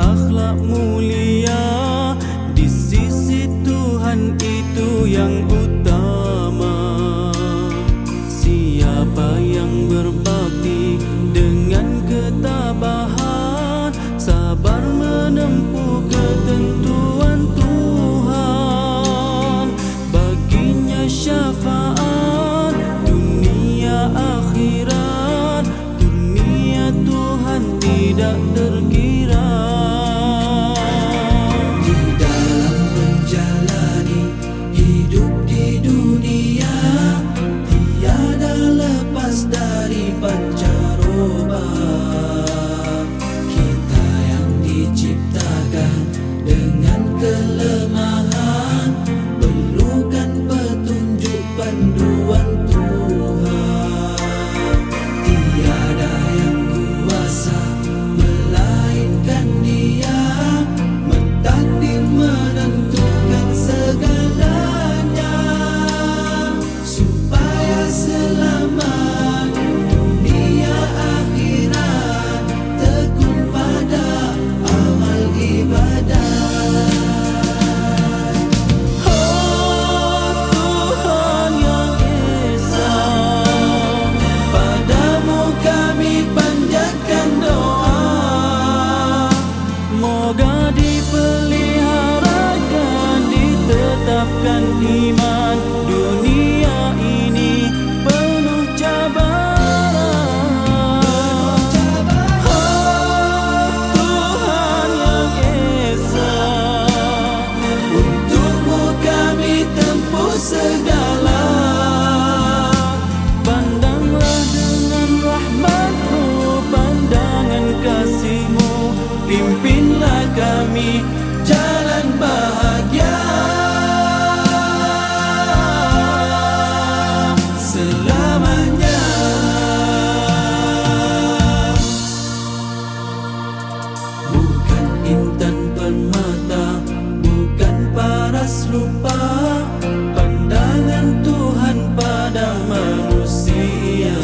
berakhlak mulia di sisi Tuhan itu yang utama. Siapa yang berbakti dengan ketabahan, sabar menempuh ketentuan Tuhan, baginya syafaat dunia akhirat, kurnia Tuhan tidak terkira. Di dalam menjalani hidup di dunia, tiada lepas dari pancaroba. Kita yang diciptakan dengan kelemahan, perlukan petunjuk panduan Tuhan. Tiada yang kuasa melainkan Dia, mentakdir menentukan segalanya, supaya selamat dunia akhirat, tekun pada amal ibadat. Oh Tuhan yang Esa, padamu kami panjatkan doa, moga dipeliharakan, ditetapkan iman dunia ini penuh cabaran. Oh Tuhan yang Esa, untukmu kami tempuh segala. Pandanglah dengan rahmat-Mu, pandangan kasih-Mu, pimpinlah kami jalan bahagia selamanya. Bukan intan permata, bukan paras rupa, pandangan Tuhan pada manusia.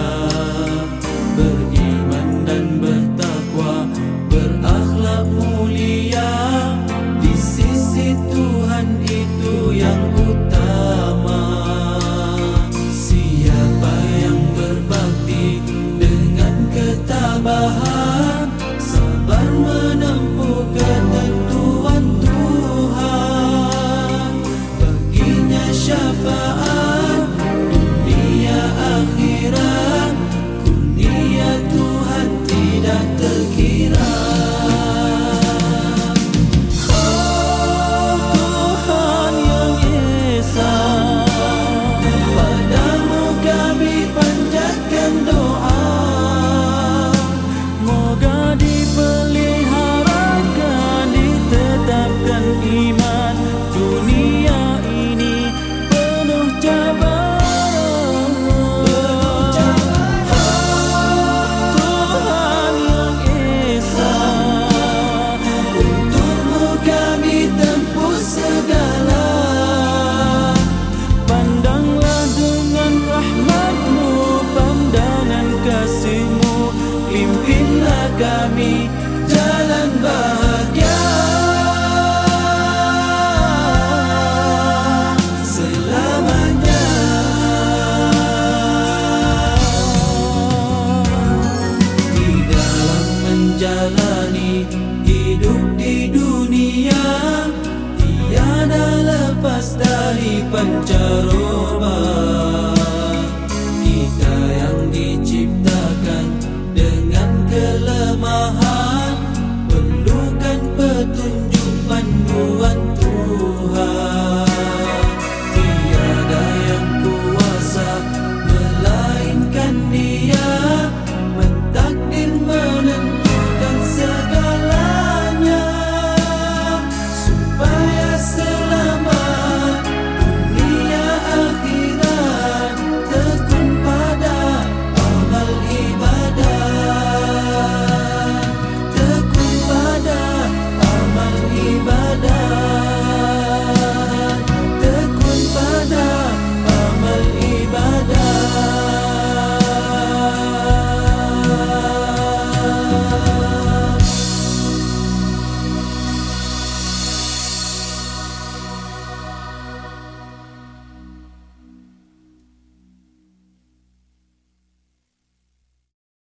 Beriman dan bertakwa, berakhlak mulia, di sisi Tuhan itu yang utama. Siapa yang berbakti dengan ketabahan, sabar menempuh